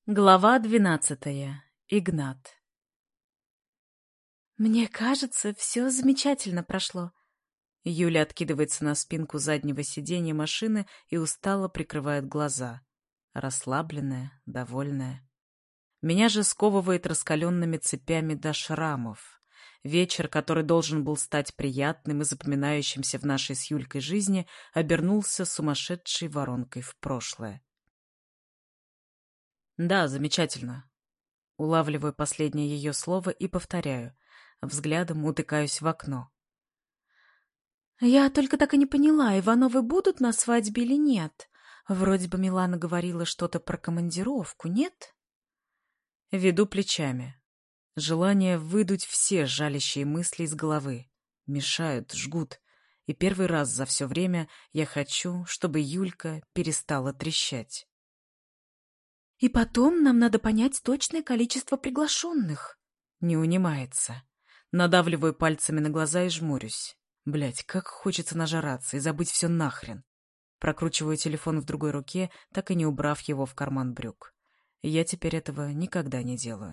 Глава 12. Игнат. «Мне кажется, все замечательно прошло». Юля откидывается на спинку заднего сиденья машины и устало прикрывает глаза. Расслабленная, довольная. Меня же сковывает раскаленными цепями до шрамов. Вечер, который должен был стать приятным и запоминающимся в нашей с Юлькой жизни, обернулся сумасшедшей воронкой в прошлое. Да, замечательно. Улавливаю последнее ее слово и повторяю. Взглядом утыкаюсь в окно. «Я только так и не поняла, Ивановы будут на свадьбе или нет? Вроде бы Милана говорила что-то про командировку, нет?» Веду плечами. Желание выдуть все жалящие мысли из головы. Мешают, жгут. И первый раз за все время я хочу, чтобы Юлька перестала трещать. «И потом нам надо понять точное количество приглашенных». Не унимается. Надавливаю пальцами на глаза и жмурюсь. Блять, как хочется нажраться и забыть все нахрен. Прокручиваю телефон в другой руке, так и не убрав его в карман брюк. Я теперь этого никогда не делаю.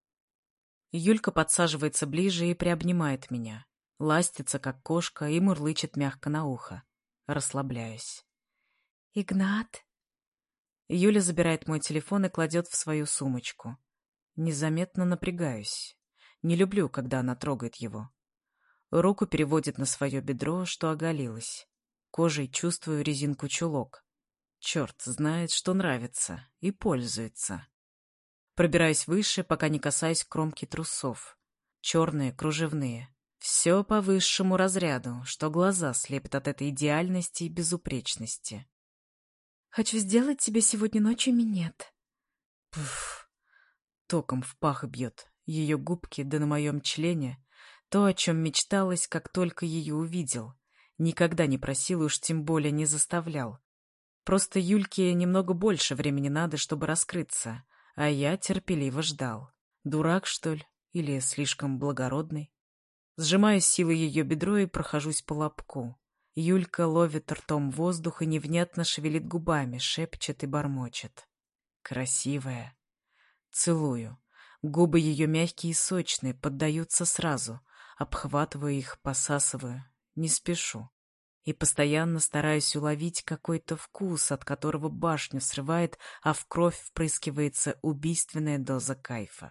Юлька подсаживается ближе и приобнимает меня. Ластится, как кошка, и мурлычет мягко на ухо. Расслабляюсь. «Игнат?» Юля забирает мой телефон и кладет в свою сумочку. Незаметно напрягаюсь. Не люблю, когда она трогает его. Руку переводит на свое бедро, что оголилось. Кожей чувствую резинку чулок. Черт знает, что нравится, и пользуется. Пробираюсь выше, пока не касаюсь кромки трусов. Черные, кружевные. Все по высшему разряду, что глаза слепят от этой идеальности и безупречности. «Хочу сделать тебе сегодня ночью минет». Пф, током в пах бьет. Ее губки, да на моем члене. То, о чем мечталось, как только ее увидел. Никогда не просил и уж тем более не заставлял. Просто Юльке немного больше времени надо, чтобы раскрыться, а я терпеливо ждал. Дурак, что ли? Или слишком благородный? Сжимаю силой ее бедро и прохожусь по лобку. Юлька ловит ртом воздух и невнятно шевелит губами, шепчет и бормочет. Красивая. Целую. Губы ее мягкие и сочные, поддаются сразу. Обхватываю их, посасываю. Не спешу. И постоянно стараюсь уловить какой-то вкус, от которого башню срывает, а в кровь впрыскивается убийственная доза кайфа.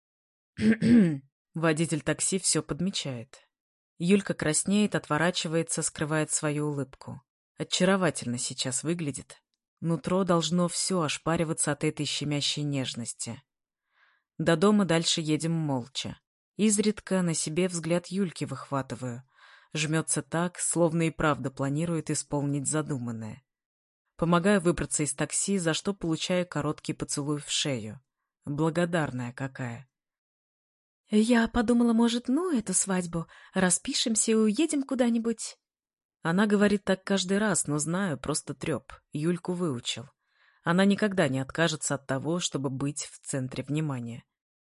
Водитель такси все подмечает. Юлька краснеет, отворачивается, скрывает свою улыбку. Очаровательно сейчас выглядит. Нутро должно все ошпариваться от этой щемящей нежности. До дома дальше едем молча. Изредка на себе взгляд Юльки выхватываю. Жмется так, словно и правда планирует исполнить задуманное. Помогаю выбраться из такси, за что получаю короткий поцелуй в шею. Благодарная какая. «Я подумала, может, эту свадьбу, распишемся и уедем куда-нибудь?» Она говорит так каждый раз, но знаю, просто треп. Юльку выучил. Она никогда не откажется от того, чтобы быть в центре внимания.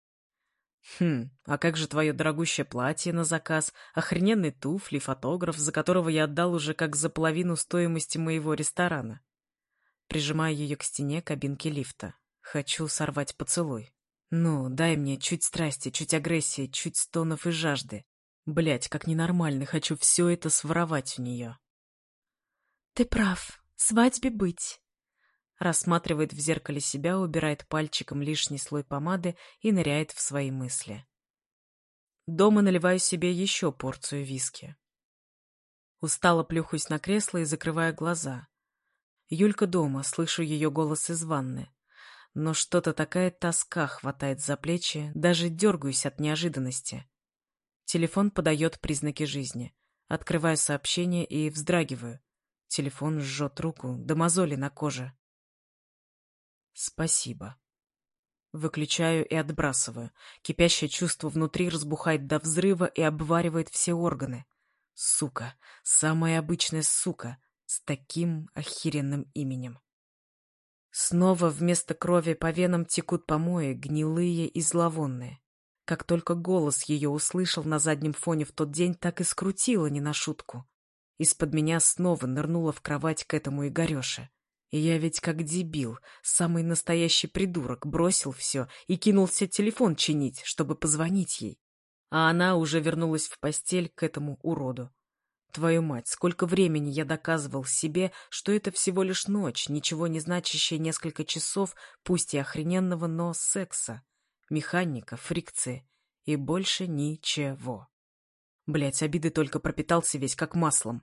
А как же твое дорогущее платье на заказ, охрененные туфли, фотограф, за которого я отдал уже как за половину стоимости моего ресторана? Прижимаю ее к стене кабинки лифта. Хочу сорвать поцелуй. Ну, дай мне чуть страсти, чуть агрессии, чуть стонов и жажды. Блять, как ненормально, хочу все это своровать у нее. «Ты прав, свадьбе быть». Рассматривает в зеркале себя, убирает пальчиком лишний слой помады и ныряет в свои мысли. Дома наливаю себе еще порцию виски. Устало плюхаюсь на кресло и закрываю глаза. Юлька дома, слышу ее голос из ванны. Но что-то такая тоска хватает за плечи, даже дергаюсь от неожиданности. Телефон подает признаки жизни. Открываю сообщение и вздрагиваю. Телефон жжет руку, до мозоли на коже. Спасибо. Выключаю и отбрасываю. Кипящее чувство внутри разбухает до взрыва и обваривает все органы. Сука, самая обычная сука, с таким охеренным именем. Снова вместо крови по венам текут помои, гнилые и зловонные. Как только голос ее услышал на заднем фоне в тот день, так и скрутило не на шутку. Из-под меня снова нырнула в кровать к этому Игореше. И я ведь как дебил, самый настоящий придурок, бросил все и кинулся телефон чинить, чтобы позвонить ей. А она уже вернулась в постель к этому уроду. Твою мать, сколько времени я доказывал себе, что это всего лишь ночь, ничего не значащие несколько часов, пусть и охрененного, но секса, механика, фрикции и больше ничего. Блять, обиды только пропитался весь как маслом.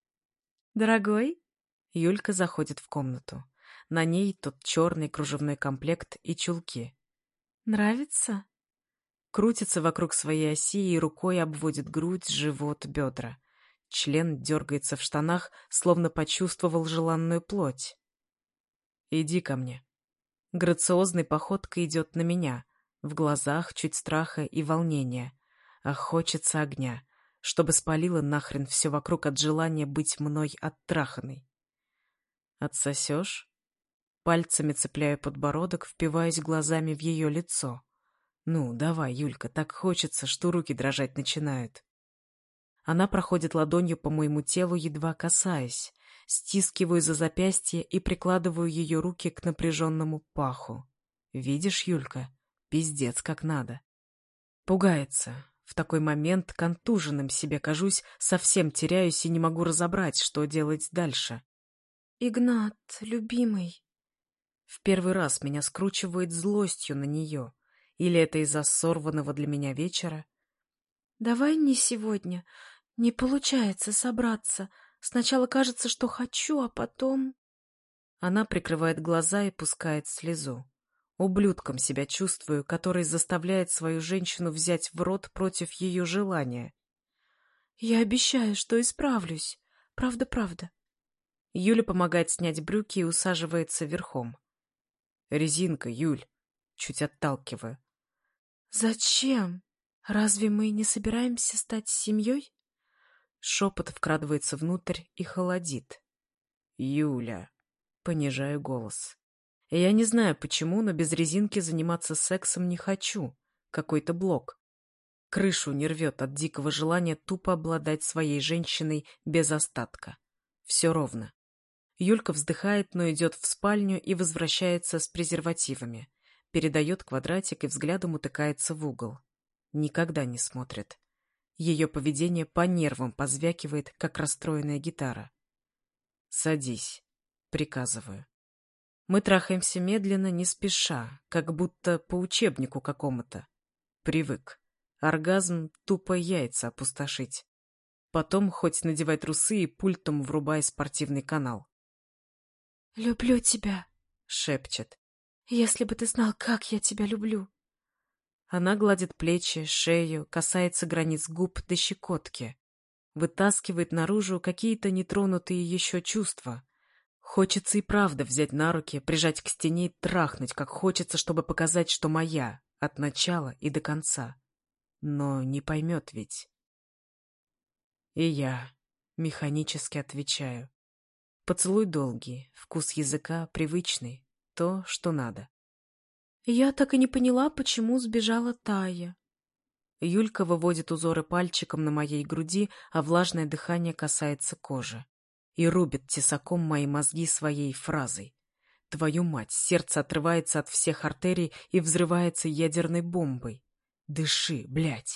«Дорогой?» Юлька заходит в комнату. На ней тот черный кружевной комплект и чулки. «Нравится?» Крутится вокруг своей оси и рукой обводит грудь, живот, бедра. Член дергается в штанах, словно почувствовал желанную плоть. «Иди ко мне». Грациозной походкой идет на меня. В глазах чуть страха и волнения. А хочется огня, чтобы спалило нахрен все вокруг от желания быть мной оттраханной. «Отсосешь?» Пальцами цепляю подбородок, впиваюсь глазами в ее лицо. «Ну, давай, Юлька, так хочется, что руки дрожать начинают». Она проходит ладонью по моему телу, едва касаясь. Стискиваю за запястье и прикладываю ее руки к напряженному паху. Видишь, Юлька? Пиздец, как надо. Пугается. В такой момент контуженным себе кажусь, совсем теряюсь и не могу разобрать, что делать дальше. «Игнат, любимый». В первый раз меня скручивает злостью на нее. Или это из-за сорванного для меня вечера? «Давай не сегодня. Не получается собраться. Сначала кажется, что хочу, а потом...» Она прикрывает глаза и пускает слезу. Ублюдком себя чувствую, который заставляет свою женщину взять в рот против ее желания. «Я обещаю, что исправлюсь. Правда». Юля помогает снять брюки и усаживается верхом. «Резинка, Юль!» Чуть отталкиваю. «Зачем? Разве мы не собираемся стать семьей?» Шепот вкрадывается внутрь и холодит. «Юля!» Понижаю голос. Я не знаю почему, но без резинки заниматься сексом не хочу. Какой-то блок. Крышу не рвет от дикого желания тупо обладать своей женщиной без остатка. Все ровно. Юлька вздыхает, но идет в спальню и возвращается с презервативами. Передает квадратик и взглядом утыкается в угол. Никогда не смотрит. Ее поведение по нервам позвякивает, как расстроенная гитара. «Садись», — приказываю. Мы трахаемся медленно, не спеша, как будто по учебнику какому-то. Привык. Оргазм — тупо яйца опустошить. Потом хоть надевай трусы и пультом врубай спортивный канал. «Люблю тебя», — шепчет. «Если бы ты знал, как я тебя люблю». Она гладит плечи, шею, касается границ губ до щекотки. Вытаскивает наружу какие-то нетронутые еще чувства. Хочется и правда взять на руки, прижать к стене и трахнуть, как хочется, чтобы показать, что моя, от начала и до конца. Но не поймет ведь. И я механически отвечаю. Поцелуй долгий, вкус языка привычный, то, что надо. Я так и не поняла, почему сбежала Тая. Юлька выводит узоры пальчиком на моей груди, а влажное дыхание касается кожи. И рубит тесаком мои мозги своей фразой. Твою мать, сердце отрывается от всех артерий и взрывается ядерной бомбой. Дыши, блядь.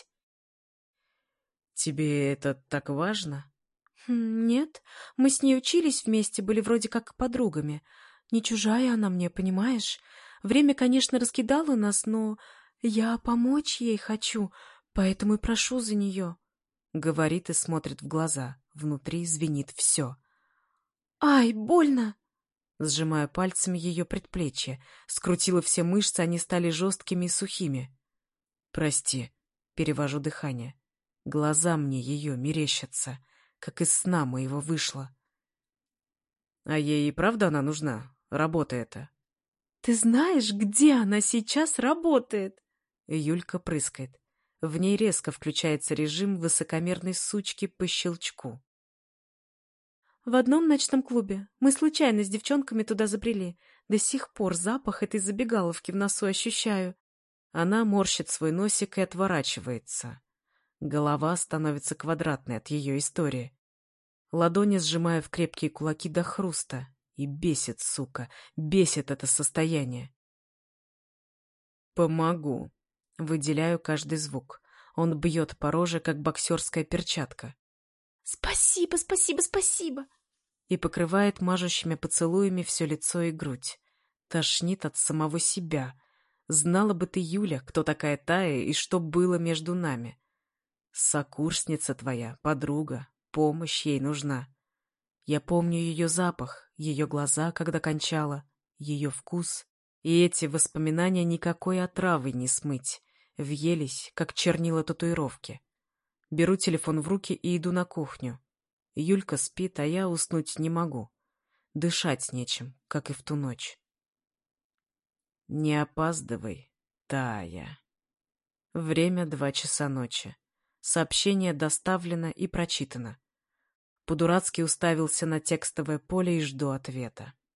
Тебе это так важно? Нет, мы с ней учились вместе, были вроде как подругами. Не чужая она мне, понимаешь? Время, конечно, раскидало нас, но я помочь ей хочу, поэтому и прошу за нее. Говорит и смотрит в глаза. Внутри звенит все. Ай, больно! Сжимая пальцами ее предплечье. Скрутила все мышцы, они стали жесткими и сухими. Прости, перевожу дыхание. Глаза мне ее мерещатся, как из сна моего вышло. А ей и правда она нужна? Работа эта. Ты знаешь, где она сейчас работает? Юлька прыскает. В ней резко включается режим высокомерной сучки по щелчку. В одном ночном клубе. Мы случайно с девчонками туда забрели. До сих пор запах этой забегаловки в носу ощущаю. Она морщит свой носик и отворачивается. Голова становится квадратной от ее истории. Ладони сжимаю в крепкие кулаки до хруста. И бесит, сука, бесит это состояние. «Помогу». Выделяю каждый звук. Он бьет по роже, как боксерская перчатка. «Спасибо, спасибо, спасибо!» И покрывает мажущими поцелуями все лицо и грудь. Тошнит от самого себя. Знала бы ты, Юля, кто такая Тая и что было между нами. Сокурсница твоя, подруга, помощь ей нужна. Я помню ее запах, ее глаза, когда кончала, ее вкус. И эти воспоминания никакой отравой не смыть. Въелись, как чернила татуировки. Беру телефон в руки и иду на кухню. Юлька спит, а я уснуть не могу. Дышать нечем, как и в ту ночь. Не опаздывай, Тая. Время 2 часа ночи. Сообщение доставлено и прочитано. По-дурацки уставился на текстовое поле и жду ответа.